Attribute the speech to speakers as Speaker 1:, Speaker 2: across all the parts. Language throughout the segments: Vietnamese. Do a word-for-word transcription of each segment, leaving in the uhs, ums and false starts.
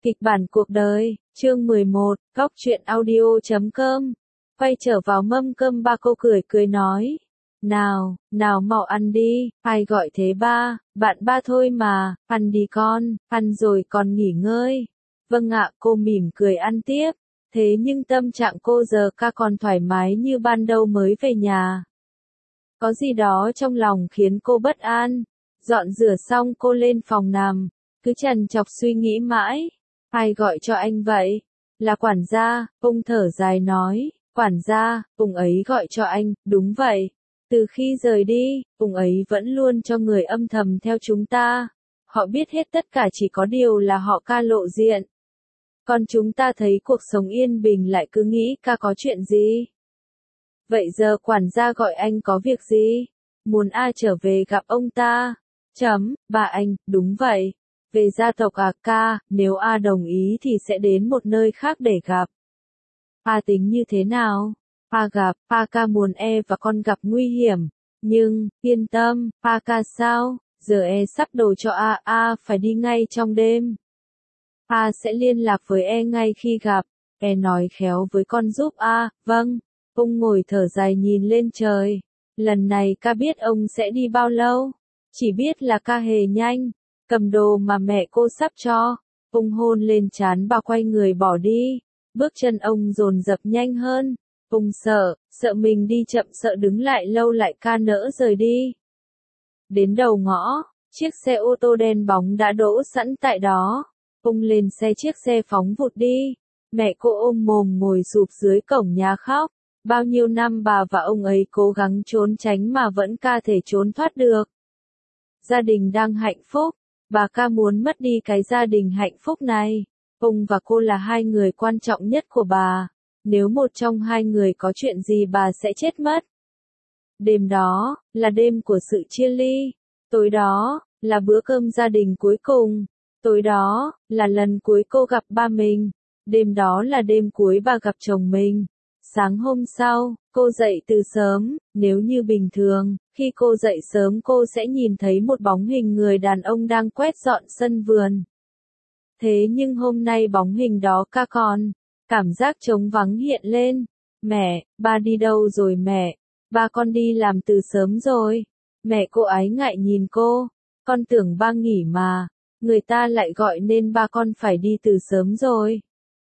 Speaker 1: Kịch bản cuộc đời, chương mười một, góc truyện audio chấm com. Quay trở vào mâm cơm ba cô cười cười nói. Nào, nào mau ăn đi, ai gọi thế ba, bạn ba thôi mà, ăn đi con, ăn rồi còn nghỉ ngơi. Vâng ạ, cô mỉm cười ăn tiếp. Thế nhưng tâm trạng cô giờ ca còn thoải mái như ban đầu mới về nhà. Có gì đó trong lòng khiến cô bất an. Dọn rửa xong cô lên phòng nằm, cứ trằn trọc suy nghĩ mãi. Ai gọi cho anh vậy? Là quản gia, ông thở dài nói. Quản gia, ông ấy gọi cho anh, đúng vậy. Từ khi rời đi, ông ấy vẫn luôn cho người âm thầm theo chúng ta. Họ biết hết tất cả, chỉ có điều là họ ca lộ diện. Còn chúng ta thấy cuộc sống yên bình lại cứ nghĩ ca có chuyện gì. Vậy giờ quản gia gọi anh có việc gì? Muốn A trở về gặp ông ta. Chấm, bà anh, đúng vậy. Về gia tộc à ca, nếu A đồng ý thì sẽ đến một nơi khác để gặp. A tính như thế nào? A gặp, A ca muốn E và con gặp nguy hiểm. Nhưng, yên tâm, A ca sao? Giờ E sắp đồ cho A, A phải đi ngay trong đêm. A sẽ liên lạc với E ngay khi gặp. E nói khéo với con giúp A, vâng. Ông ngồi thở dài nhìn lên trời. Lần này ca biết ông sẽ đi bao lâu? Chỉ biết là ca hề nhanh. Cầm đồ mà mẹ cô sắp cho. Ông hôn lên trán bà quay người bỏ đi. Bước chân ông dồn dập nhanh hơn. Ông sợ, sợ mình đi chậm, sợ đứng lại lâu lại ca nỡ rời đi. Đến đầu ngõ, chiếc xe ô tô đen bóng đã đỗ sẵn tại đó. Ông lên xe, chiếc xe phóng vụt đi. Mẹ cô ôm mồm ngồi sụp dưới cổng nhà khóc. Bao nhiêu năm bà và ông ấy cố gắng trốn tránh mà vẫn ca thể trốn thoát được. Gia đình đang hạnh phúc. Bà ca muốn mất đi cái gia đình hạnh phúc này. Ông và cô là hai người quan trọng nhất của bà. Nếu một trong hai người có chuyện gì bà sẽ chết mất. Đêm đó, là đêm của sự chia ly. Tối đó, là bữa cơm gia đình cuối cùng. Tối đó, là lần cuối cô gặp ba mình. Đêm đó là đêm cuối bà gặp chồng mình. Sáng hôm sau, cô dậy từ sớm, nếu như bình thường, khi cô dậy sớm cô sẽ nhìn thấy một bóng hình người đàn ông đang quét dọn sân vườn. Thế nhưng hôm nay bóng hình đó ca còn, cảm giác trống vắng hiện lên. Mẹ, ba đi đâu rồi mẹ? Ba con đi làm từ sớm rồi. Mẹ cô ái ngại nhìn cô, con tưởng ba nghỉ mà, người ta lại gọi nên ba con phải đi từ sớm rồi.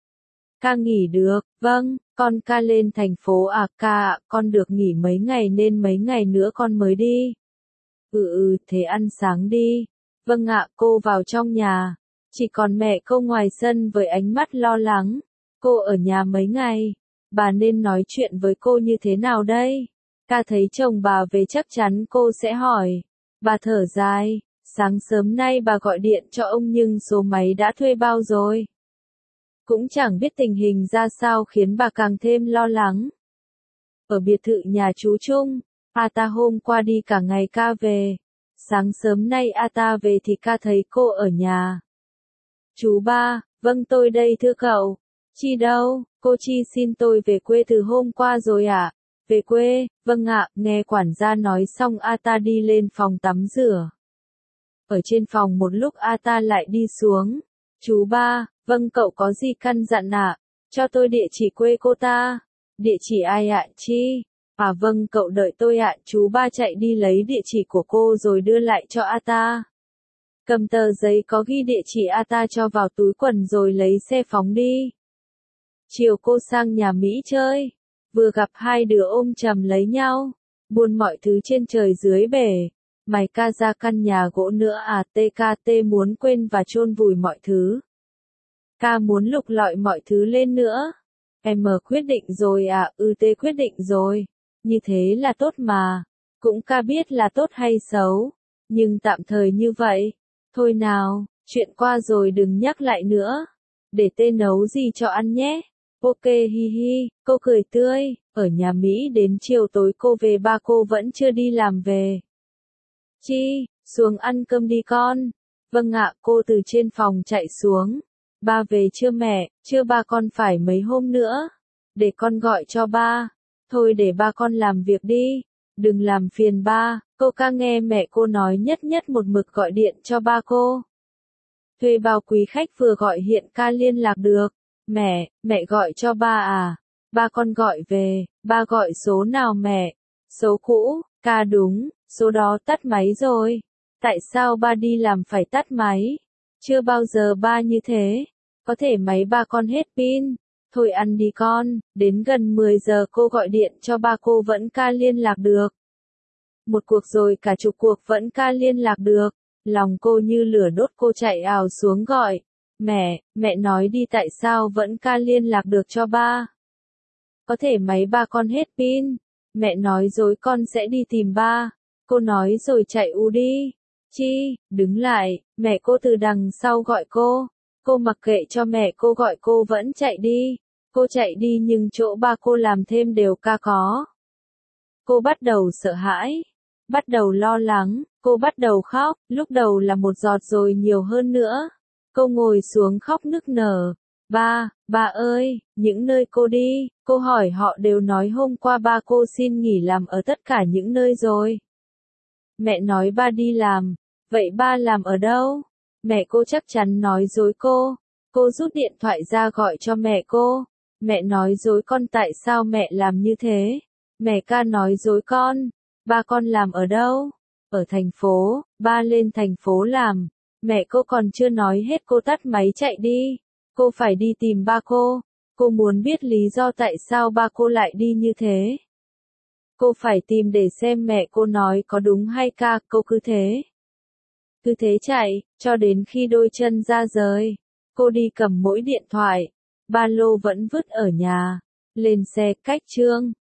Speaker 1: Ca nghỉ được, vâng, con ca lên thành phố à ca ạ, con được nghỉ mấy ngày nên mấy ngày nữa con mới đi. Ừ ừ, thế ăn sáng đi. Vâng ạ, cô vào trong nhà. Chỉ còn mẹ cô ngoài sân với ánh mắt lo lắng. Cô ở nhà mấy ngày, bà nên nói chuyện với cô như thế nào đây? Ca thấy chồng bà về chắc chắn cô sẽ hỏi. Bà thở dài, sáng sớm nay bà gọi điện cho ông nhưng số máy đã thuê bao rồi. Cũng chẳng biết tình hình ra sao khiến bà càng thêm lo lắng. Ở biệt thự nhà chú Trung, A ta hôm qua đi cả ngày ca về. Sáng sớm nay A ta về thì ca thấy cô ở nhà. Chú ba, vâng tôi đây thưa cậu. Chi đâu, cô Chi xin tôi về quê từ hôm qua rồi ạ. À? Về quê, vâng ạ, nghe quản gia nói xong A ta đi lên phòng tắm rửa. Ở trên phòng một lúc A ta lại đi xuống. Chú ba, vâng cậu có gì căn dặn ạ? À? Cho tôi địa chỉ quê cô ta. Địa chỉ ai ạ, à, Chi? À vâng cậu đợi tôi ạ, à. Chú ba chạy đi lấy địa chỉ của cô rồi đưa lại cho A ta. Cầm tờ giấy có ghi địa chỉ A ta cho vào túi quần rồi lấy xe phóng đi. Chiều cô sang nhà Mỹ chơi. Vừa gặp hai đứa ôm chầm lấy nhau. Buồn mọi thứ trên trời dưới bể. Mày ca ra căn nhà gỗ nữa à, tê ca tê muốn quên và chôn vùi mọi thứ. Ca muốn lục lọi mọi thứ lên nữa. Em quyết định rồi à, ừ tê quyết định rồi. Như thế là tốt mà. Cũng ca biết là tốt hay xấu. Nhưng tạm thời như vậy. Thôi nào, chuyện qua rồi đừng nhắc lại nữa. Để tê nấu gì cho ăn nhé. Ok hi hi, cô cười tươi. Ở nhà Mỹ đến chiều tối cô về, ba cô vẫn chưa đi làm về. Chi, xuống ăn cơm đi con. Vâng ạ, cô từ trên phòng chạy xuống. Ba về chưa mẹ? Chưa ba con phải mấy hôm nữa. Để con gọi cho ba. Thôi để ba con làm việc đi. Đừng làm phiền ba. Cô ca nghe mẹ cô nói nhất nhất một mực gọi điện cho ba cô. Thuê bao quý khách vừa gọi hiện ca liên lạc được. Mẹ, mẹ gọi cho ba à? Ba con gọi về, ba gọi số nào mẹ? Số cũ, ca đúng, số đó tắt máy rồi. Tại sao ba đi làm phải tắt máy? Chưa bao giờ ba như thế. Có thể máy ba con hết pin. Thôi ăn đi con, đến gần mười giờ cô gọi điện cho ba cô vẫn ca liên lạc được. Một cuộc rồi cả chục cuộc vẫn ca liên lạc được. Lòng cô như lửa đốt, cô chạy ào xuống gọi. Mẹ, mẹ nói đi tại sao vẫn ca liên lạc được cho ba? Có thể máy ba con hết pin. Mẹ nói dối con sẽ đi tìm ba. Cô nói rồi chạy u đi. Chi, đứng lại, mẹ cô từ đằng sau gọi cô. Cô mặc kệ cho mẹ cô gọi, cô vẫn chạy đi. Cô chạy đi nhưng chỗ ba cô làm thêm đều ca có. Cô bắt đầu sợ hãi. Bắt đầu lo lắng, cô bắt đầu khóc, lúc đầu là một giọt rồi nhiều hơn nữa. Cô ngồi xuống khóc nức nở. Ba, ba ơi, những nơi cô đi, cô hỏi họ đều nói hôm qua ba cô xin nghỉ làm ở tất cả những nơi rồi. Mẹ nói ba đi làm, vậy ba làm ở đâu? Mẹ cô chắc chắn nói dối cô. Cô rút điện thoại ra gọi cho mẹ cô. Mẹ nói dối con, tại sao mẹ làm như thế? Mẹ ca nói dối con. Ba con làm ở đâu? Ở thành phố, ba lên thành phố làm. Mẹ cô còn chưa nói hết cô tắt máy chạy đi. Cô phải đi tìm ba cô. Cô muốn biết lý do tại sao ba cô lại đi như thế. Cô phải tìm để xem mẹ cô nói có đúng hay ca. Cô cứ thế. Cứ thế chạy, cho đến khi đôi chân ra rời. Cô đi cầm mỗi điện thoại. Ba lô vẫn vứt ở nhà. Lên xe cách Trương.